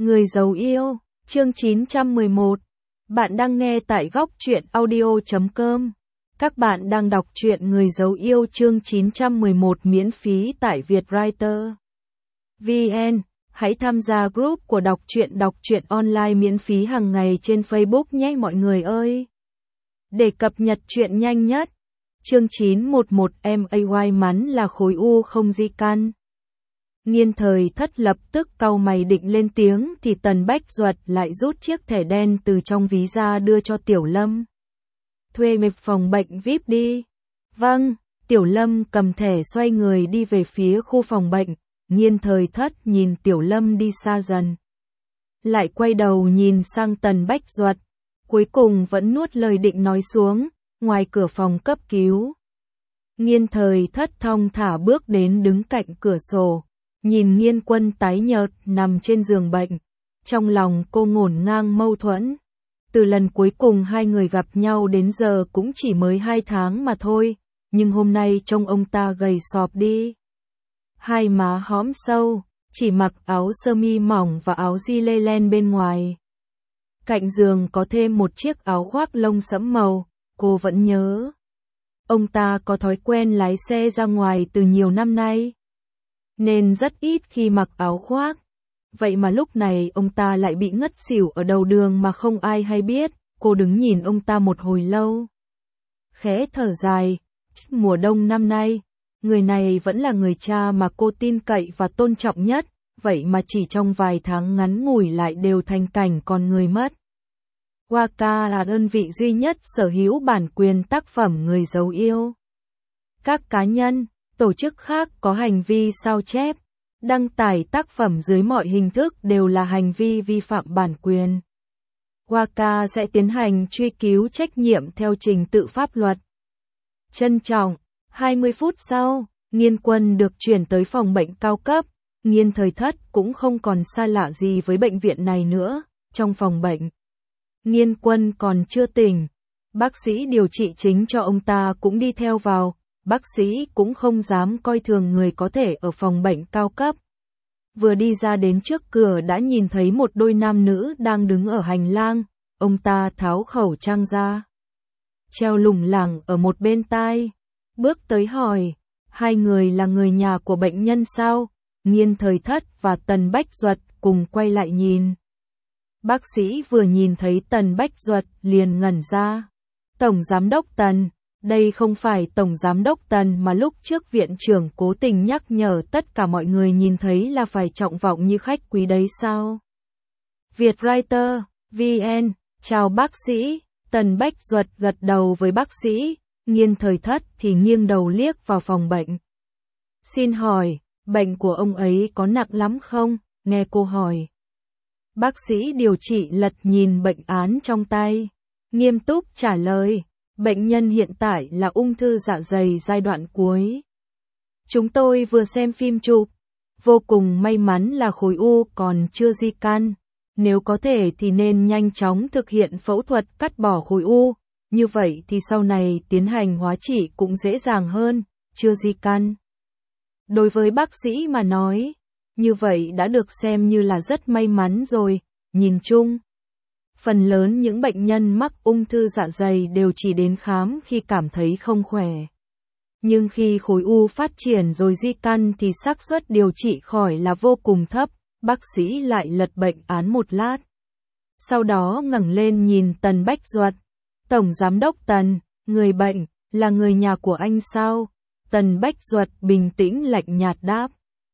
Người giấu yêu, chương 911. Bạn đang nghe tại góc truyện audio.com. Các bạn đang đọc truyện Người giấu yêu chương 911 miễn phí tại Vietwriter VN. Hãy tham gia group của đọc truyện online miễn phí hàng ngày trên Facebook nhé mọi người ơi. Để cập nhật truyện nhanh nhất. Chương 911 MAY mắn là khối u không di căn. Nghiên Thời Thất lập tức cau mày định lên tiếng thì Tần Bách Duật lại rút chiếc thẻ đen từ trong ví ra đưa cho Tiểu Lâm. Thuê một phòng bệnh VIP đi. Vâng, Tiểu Lâm cầm thẻ xoay người đi về phía khu phòng bệnh. Nghiên Thời Thất nhìn Tiểu Lâm đi xa dần. Lại quay đầu nhìn sang Tần Bách Duật. Cuối cùng vẫn nuốt lời định nói xuống, ngoài cửa phòng cấp cứu. Nghiên Thời Thất thong thả bước đến đứng cạnh cửa sổ. Nhìn Nghiên Quân tái nhợt nằm trên giường bệnh, trong lòng cô ngổn ngang mâu thuẫn. Từ lần cuối cùng hai người gặp nhau đến giờ cũng chỉ mới 2 tháng mà thôi, nhưng hôm nay trông ông ta gầy sọp đi. Hai má hõm sâu, chỉ mặc áo sơ mi mỏng và áo gi lê len bên ngoài. Cạnh giường có thêm một chiếc áo khoác lông sẫm màu, cô vẫn nhớ. Ông ta có thói quen lái xe ra ngoài từ nhiều năm nay, nên rất ít khi mặc áo khoác. Vậy mà lúc này ông ta lại bị ngất xỉu ở đầu đường mà không ai hay biết. Cô đứng nhìn ông ta một hồi lâu, khẽ thở dài. Mùa đông năm nay, người này vẫn là người cha mà cô tin cậy và tôn trọng nhất, vậy mà chỉ trong vài tháng ngắn ngủi lại đều thành cảnh con người mất. Waka là đơn vị duy nhất sở hữu bản quyền tác phẩm Người giấu yêu. Các cá nhân, tổ chức khác có hành vi sao chép, đăng tải tác phẩm dưới mọi hình thức đều là hành vi vi phạm bản quyền. Waka sẽ tiến hành truy cứu trách nhiệm theo trình tự pháp luật. Trân trọng, 20 phút sau, Nghiên Quân được chuyển tới phòng bệnh cao cấp. Nghiên Thời Thất cũng không còn xa lạ gì với bệnh viện này nữa. Trong phòng bệnh, Nghiên Quân còn chưa tỉnh. Bác sĩ điều trị chính cho ông ta cũng đi theo vào. Bác sĩ cũng không dám coi thường người có thể ở phòng bệnh cao cấp. Vừa đi ra đến trước cửa đã nhìn thấy một đôi nam nữ đang đứng ở hành lang. Ông ta tháo khẩu trang ra, treo lủng lẳng ở một bên tai. Bước tới hỏi, hai người là người nhà của bệnh nhân sao? Nghiên Thời Thất và Tần Bách Duật cùng quay lại nhìn. Bác sĩ vừa nhìn thấy Tần Bách Duật liền ngẩn ra. Tổng Giám đốc Tần. Đây không phải Tổng Giám đốc Tần mà lúc trước viện trưởng cố tình nhắc nhở tất cả mọi người nhìn thấy là phải trọng vọng như khách quý đấy sao? Vietwriter VN, chào bác sĩ. Tần Bách Duật gật đầu với bác sĩ. Nghiên Thời Thất thì nghiêng đầu liếc vào phòng bệnh. Xin hỏi, bệnh của ông ấy có nặng lắm không? Nghe cô hỏi. Bác sĩ điều trị lật nhìn bệnh án trong tay, nghiêm túc trả lời. Bệnh nhân hiện tại là ung thư dạ dày giai đoạn cuối. Chúng tôi vừa xem phim chụp. Vô cùng may mắn là khối u còn chưa di căn. Nếu có thể thì nên nhanh chóng thực hiện phẫu thuật cắt bỏ khối u. Như vậy thì sau này tiến hành hóa trị cũng dễ dàng hơn, chưa di căn. Đối với bác sĩ mà nói, như vậy đã được xem như là rất may mắn rồi. Nhìn chung, phần lớn những bệnh nhân mắc ung thư dạ dày đều chỉ đến khám khi cảm thấy không khỏe. Nhưng khi khối u phát triển rồi di căn thì xác suất điều trị khỏi là vô cùng thấp. Bác sĩ lại lật bệnh án một lát. Sau đó ngẩng lên nhìn Tần Bách Duật. Tổng Giám đốc Tần, người bệnh, là người nhà của anh sao? Tần Bách Duật bình tĩnh lạnh nhạt đáp.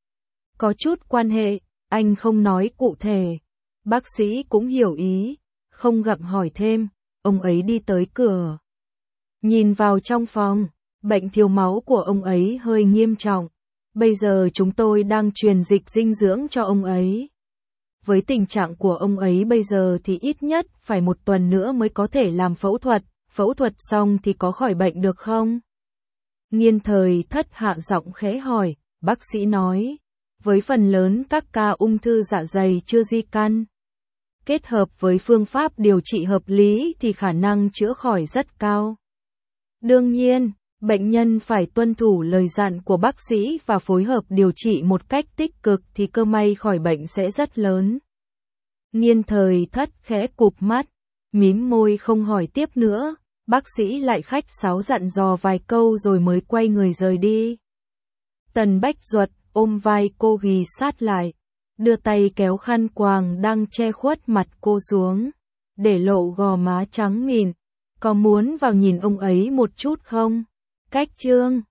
Có chút quan hệ, anh không nói cụ thể. Bác sĩ cũng hiểu ý. Không gặng hỏi thêm, ông ấy đi tới cửa. Nhìn vào trong phòng, bệnh thiếu máu của ông ấy hơi nghiêm trọng. Bây giờ chúng tôi đang truyền dịch dinh dưỡng cho ông ấy. Với tình trạng của ông ấy bây giờ thì ít nhất phải 1 tuần nữa mới có thể làm phẫu thuật xong thì có khỏi bệnh được không? Nghiên Thời Thất hạ giọng khẽ hỏi, bác sĩ nói, với phần lớn các ca ung thư dạ dày chưa di căn, kết hợp với phương pháp điều trị hợp lý thì khả năng chữa khỏi rất cao. Đương nhiên, bệnh nhân phải tuân thủ lời dặn của bác sĩ và phối hợp điều trị một cách tích cực thì cơ may khỏi bệnh sẽ rất lớn. Nghiên Thời Thất khẽ cụp mắt, mím môi không hỏi tiếp nữa, bác sĩ lại khách sáo dặn dò vài câu rồi mới quay người rời đi. Tần Bách Duật ôm vai cô ghì sát lại, đưa tay kéo khăn quàng đang che khuất mặt cô xuống, để lộ gò má trắng mịn. Có muốn vào nhìn ông ấy một chút không? Cách chương